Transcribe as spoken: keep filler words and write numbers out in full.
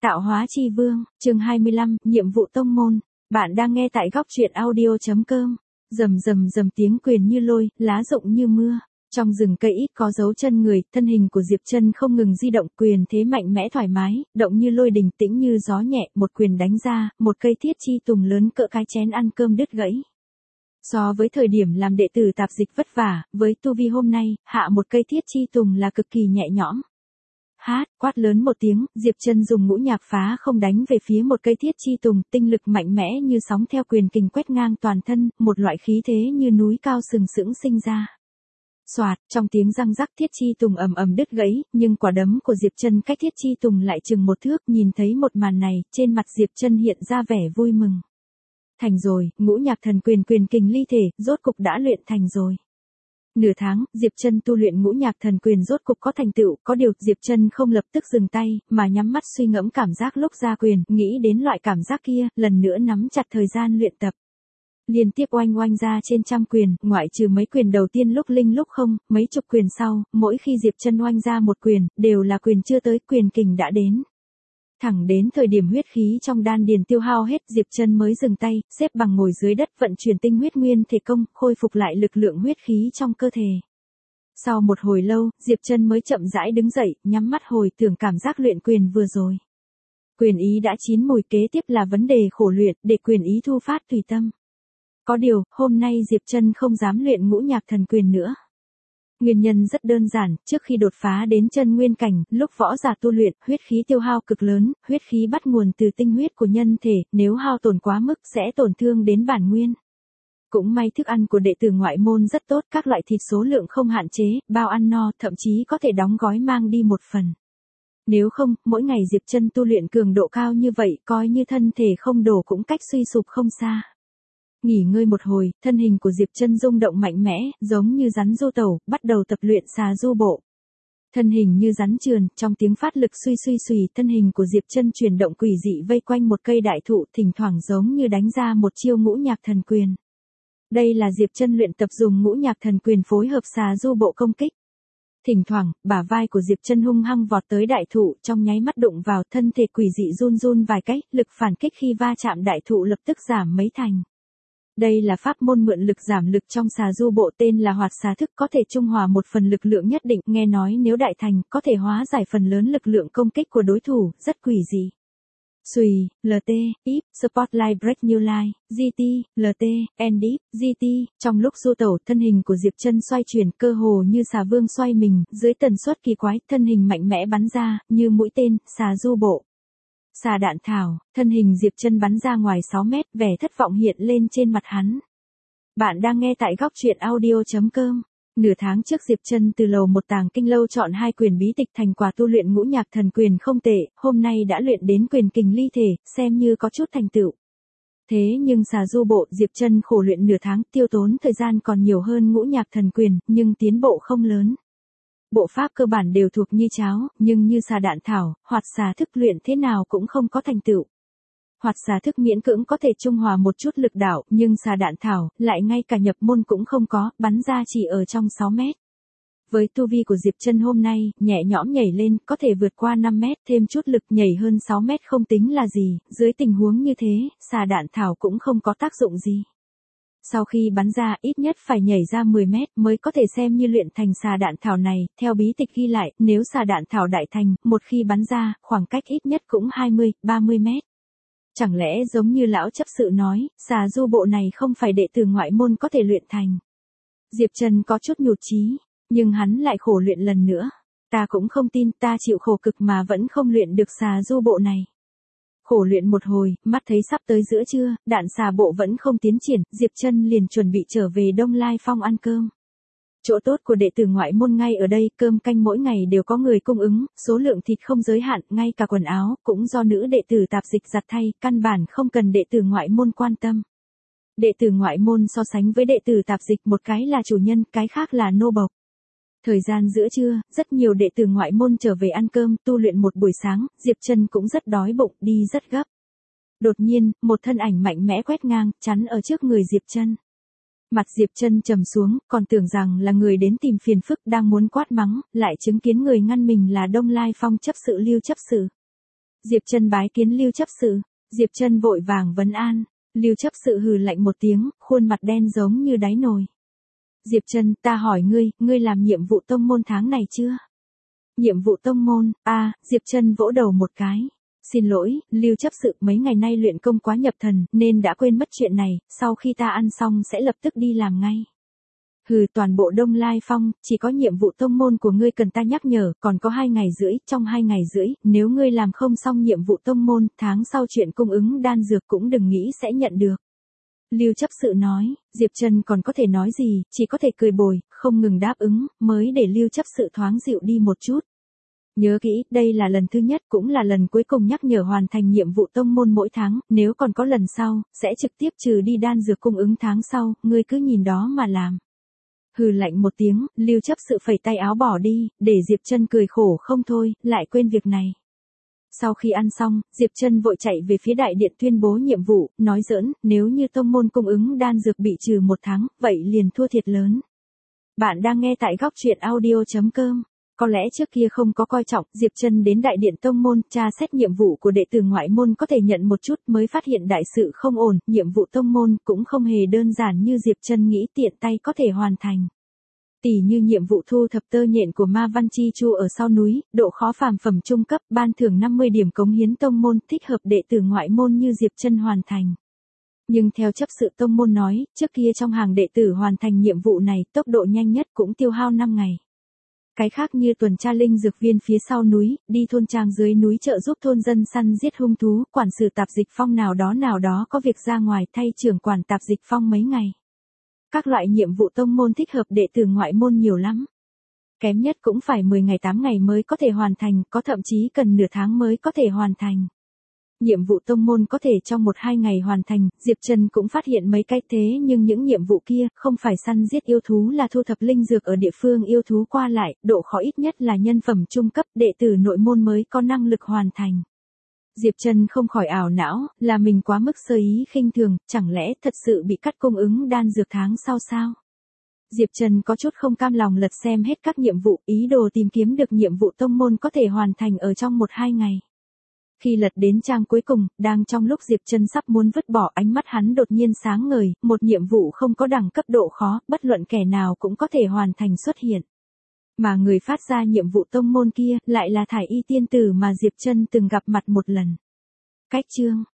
Tạo hóa chi vương, chương hai mươi lăm, nhiệm vụ tông môn. Bạn đang nghe tại góc truyện audio chấm com. Rầm rầm rầm tiếng quyền như lôi, lá rụng như mưa. Trong rừng cây ít có dấu chân người, thân hình của Diệp Trân không ngừng di động, quyền thế mạnh mẽ thoải mái, động như lôi đình, tĩnh như gió nhẹ, một quyền đánh ra, một cây thiết chi tùng lớn cỡ cái chén ăn cơm đứt gãy. So với thời điểm làm đệ tử tạp dịch vất vả, với tu vi hôm nay, hạ một cây thiết chi tùng là cực kỳ nhẹ nhõm. Hát, quát lớn một tiếng, Diệp Trân dùng ngũ nhạc phá không đánh về phía một cây thiết chi tùng, tinh lực mạnh mẽ như sóng theo quyền kình quét ngang toàn thân, một loại khí thế như núi cao sừng sững sinh ra. Soạt, trong tiếng răng rắc thiết chi tùng ầm ầm đứt gãy, nhưng quả đấm của Diệp Trân cách thiết chi tùng lại chừng một thước, nhìn thấy một màn này, trên mặt Diệp Trân hiện ra vẻ vui mừng. Thành rồi, ngũ nhạc thần quyền quyền kình ly thể, rốt cục đã luyện thành rồi. Nửa tháng, Diệp Trân tu luyện ngũ nhạc thần quyền rốt cục có thành tựu, có điều Diệp Trân không lập tức dừng tay, mà nhắm mắt suy ngẫm cảm giác lúc ra quyền, nghĩ đến loại cảm giác kia, lần nữa nắm chặt thời gian luyện tập. Liên tiếp oanh oanh ra trên trăm quyền, ngoại trừ mấy quyền đầu tiên lúc linh lúc không, mấy chục quyền sau, mỗi khi Diệp Trân oanh ra một quyền, đều là quyền chưa tới, quyền kình đã đến. Thẳng đến thời điểm huyết khí trong đan điền tiêu hao hết, Diệp Trân mới dừng tay, xếp bằng ngồi dưới đất vận chuyển tinh huyết nguyên thể công, khôi phục lại lực lượng huyết khí trong cơ thể. Sau một hồi lâu, Diệp Trân mới chậm rãi đứng dậy, nhắm mắt hồi tưởng cảm giác luyện quyền vừa rồi. Quyền ý đã chín mùi, kế tiếp là vấn đề khổ luyện, để quyền ý thu phát tùy tâm. Có điều, hôm nay Diệp Trân không dám luyện ngũ nhạc thần quyền nữa. Nguyên nhân rất đơn giản, trước khi đột phá đến chân nguyên cảnh, lúc võ giả tu luyện, huyết khí tiêu hao cực lớn, huyết khí bắt nguồn từ tinh huyết của nhân thể, nếu hao tổn quá mức sẽ tổn thương đến bản nguyên. Cũng may thức ăn của đệ tử ngoại môn rất tốt, các loại thịt số lượng không hạn chế, bao ăn no, thậm chí có thể đóng gói mang đi một phần. Nếu không, mỗi ngày Diệp Trân tu luyện cường độ cao như vậy, coi như thân thể không đổ cũng cách suy sụp không xa. Nghỉ ngơi một hồi, thân hình của Diệp Trân rung động mạnh mẽ, giống như rắn du tẩu, bắt đầu tập luyện xà du bộ. Thân hình như rắn trườn, trong tiếng phát lực suy suy xùy, thân hình của Diệp Trân chuyển động quỷ dị vây quanh một cây đại thụ, thỉnh thoảng giống như đánh ra một chiêu ngũ nhạc thần quyền. Đây là Diệp Trân luyện tập dùng ngũ nhạc thần quyền phối hợp xà du bộ công kích. Thỉnh thoảng, bả vai của Diệp Trân hung hăng vọt tới đại thụ, trong nháy mắt đụng vào, thân thể quỷ dị run run vài cái, lực phản kích khi va chạm đại thụ lập tức giảm mấy thành. Đây là pháp môn mượn lực giảm lực trong xà du bộ, tên là hoạt xà thức, có thể trung hòa một phần lực lượng nhất định, nghe nói nếu đại thành, có thể hóa giải phần lớn lực lượng công kích của đối thủ, rất quỷ dị. Xùy, lờ tê, íp, Spotlight Break New Life, giê tê, lờ tê, and íp, giê tê, trong lúc du tẩu, thân hình của Diệp Trân xoay chuyển, cơ hồ như xà vương xoay mình, dưới tần suất kỳ quái, thân hình mạnh mẽ bắn ra, như mũi tên, xà du bộ. Xà đạn thảo, thân hình Diệp Trân bắn ra ngoài sáu mét, vẻ thất vọng hiện lên trên mặt hắn. Bạn đang nghe tại góc truyện audio chấm com. Nửa tháng trước Diệp Trân từ lầu một tàng kinh lâu chọn hai quyền bí tịch thành quả tu luyện ngũ nhạc thần quyền không tệ, hôm nay đã luyện đến quyền kình ly thể, xem như có chút thành tựu. Thế nhưng xà du bộ, Diệp Trân khổ luyện nửa tháng, tiêu tốn thời gian còn nhiều hơn ngũ nhạc thần quyền, nhưng tiến bộ không lớn. Bộ pháp cơ bản đều thuộc như cháo, nhưng như xà đạn thảo, hoạt xà thức luyện thế nào cũng không có thành tựu. Hoạt xà thức miễn cưỡng có thể trung hòa một chút lực đạo, nhưng xà đạn thảo, lại ngay cả nhập môn cũng không có, bắn ra chỉ ở trong sáu mét. Với tu vi của Diệp Trân hôm nay, nhẹ nhõm nhảy lên, có thể vượt qua năm mét, thêm chút lực nhảy hơn sáu mét không tính là gì, dưới tình huống như thế, xà đạn thảo cũng không có tác dụng gì. Sau khi bắn ra, ít nhất phải nhảy ra mười mét mới có thể xem như luyện thành xà đạn thảo này, theo bí tịch ghi lại, nếu xà đạn thảo đại thành, một khi bắn ra, khoảng cách ít nhất cũng hai mươi, ba mươi mét. Chẳng lẽ giống như lão chấp sự nói, xà du bộ này không phải đệ tử ngoại môn có thể luyện thành. Diệp Trân có chút nhụt chí, nhưng hắn lại khổ luyện lần nữa. Ta cũng không tin, ta chịu khổ cực mà vẫn không luyện được xà du bộ này. Khổ luyện một hồi, mắt thấy sắp tới giữa trưa, đạn xà bộ vẫn không tiến triển, Diệp Trân liền chuẩn bị trở về Đông Lai Phong ăn cơm. Chỗ tốt của đệ tử ngoại môn ngay ở đây, cơm canh mỗi ngày đều có người cung ứng, số lượng thịt không giới hạn, ngay cả quần áo, cũng do nữ đệ tử tạp dịch giặt thay, căn bản không cần đệ tử ngoại môn quan tâm. Đệ tử ngoại môn so sánh với đệ tử tạp dịch, một cái là chủ nhân, cái khác là nô bộc. Thời gian giữa trưa, rất nhiều đệ tử ngoại môn trở về ăn cơm, tu luyện một buổi sáng, Diệp Trân cũng rất đói bụng, đi rất gấp. Đột nhiên, một thân ảnh mạnh mẽ quét ngang, chắn ở trước người Diệp Trân. Mặt Diệp Trân trầm xuống, còn tưởng rằng là người đến tìm phiền phức, đang muốn quát mắng, lại chứng kiến người ngăn mình là Đông Lai Phong chấp sự Lưu chấp sự. Diệp Trân bái kiến Lưu chấp sự. Diệp Trân vội vàng vấn an. Lưu chấp sự hừ lạnh một tiếng, khuôn mặt đen giống như đáy nồi. Diệp Trân, ta hỏi ngươi, ngươi làm nhiệm vụ tông môn tháng này chưa? Nhiệm vụ tông môn, a à, Diệp Trân vỗ đầu một cái. Xin lỗi, Lưu chấp sự, mấy ngày nay luyện công quá nhập thần, nên đã quên mất chuyện này, sau khi ta ăn xong sẽ lập tức đi làm ngay. Hừ, toàn bộ Đông Lai Phong, chỉ có nhiệm vụ tông môn của ngươi cần ta nhắc nhở, còn có hai ngày rưỡi, trong hai ngày rưỡi, nếu ngươi làm không xong nhiệm vụ tông môn, tháng sau chuyện cung ứng đan dược cũng đừng nghĩ sẽ nhận được. Lưu chấp sự nói, Diệp Trân còn có thể nói gì, chỉ có thể cười bồi, không ngừng đáp ứng, mới để Lưu chấp sự thoáng dịu đi một chút. Nhớ kỹ, đây là lần thứ nhất cũng là lần cuối cùng nhắc nhở hoàn thành nhiệm vụ tông môn mỗi tháng, nếu còn có lần sau, sẽ trực tiếp trừ đi đan dược cung ứng tháng sau, ngươi cứ nhìn đó mà làm. Hừ lạnh một tiếng, Lưu chấp sự phẩy tay áo bỏ đi, để Diệp Trân cười khổ không thôi, lại quên việc này. Sau khi ăn xong, Diệp Trân vội chạy về phía đại điện tuyên bố nhiệm vụ, nói giỡn, nếu như tông môn cung ứng đan dược bị trừ một tháng, vậy liền thua thiệt lớn. Bạn đang nghe tại góc truyện audio chấm com. Có lẽ trước kia không có coi trọng, Diệp Trân đến đại điện tông môn, tra xét nhiệm vụ của đệ tử ngoại môn có thể nhận một chút mới phát hiện đại sự không ổn, nhiệm vụ tông môn cũng không hề đơn giản như Diệp Trân nghĩ tiện tay có thể hoàn thành. Tỷ như nhiệm vụ thu thập tơ nhện của Ma Văn Chi Chu ở sau núi, độ khó phàm phẩm trung cấp, ban thưởng năm mươi điểm cống hiến tông môn, thích hợp đệ tử ngoại môn như Diệp Trân hoàn thành. Nhưng theo chấp sự tông môn nói, trước kia trong hàng đệ tử hoàn thành nhiệm vụ này, tốc độ nhanh nhất cũng tiêu hao năm ngày. Cái khác như tuần tra linh dược viên phía sau núi, đi thôn trang dưới núi trợ giúp thôn dân săn giết hung thú, quản sự tạp dịch phong nào đó nào đó có việc ra ngoài thay trưởng quản tạp dịch phong mấy ngày. Các loại nhiệm vụ tông môn thích hợp đệ tử ngoại môn nhiều lắm. Kém nhất cũng phải mười ngày tám ngày mới có thể hoàn thành, có thậm chí cần nửa tháng mới có thể hoàn thành. Nhiệm vụ tông môn có thể trong một hai ngày hoàn thành, Diệp Trân cũng phát hiện mấy cái thế nhưng những nhiệm vụ kia không phải săn giết yêu thú là thu thập linh dược ở địa phương yêu thú qua lại, độ khó ít nhất là nhân phẩm trung cấp, đệ tử nội môn mới có năng lực hoàn thành. Diệp Trân không khỏi ảo não, là mình quá mức sơ ý khinh thường, chẳng lẽ thật sự bị cắt cung ứng đan dược tháng sau sao? Diệp Trân có chút không cam lòng lật xem hết các nhiệm vụ, ý đồ tìm kiếm được nhiệm vụ tông môn có thể hoàn thành ở trong một hai ngày. Khi lật đến trang cuối cùng, đang trong lúc Diệp Trân sắp muốn vứt bỏ, ánh mắt hắn đột nhiên sáng ngời, một nhiệm vụ không có đẳng cấp độ khó, bất luận kẻ nào cũng có thể hoàn thành xuất hiện. Mà người phát ra nhiệm vụ tông môn kia, lại là Thải Y tiên tử mà Diệp Trân từng gặp mặt một lần. Cách chương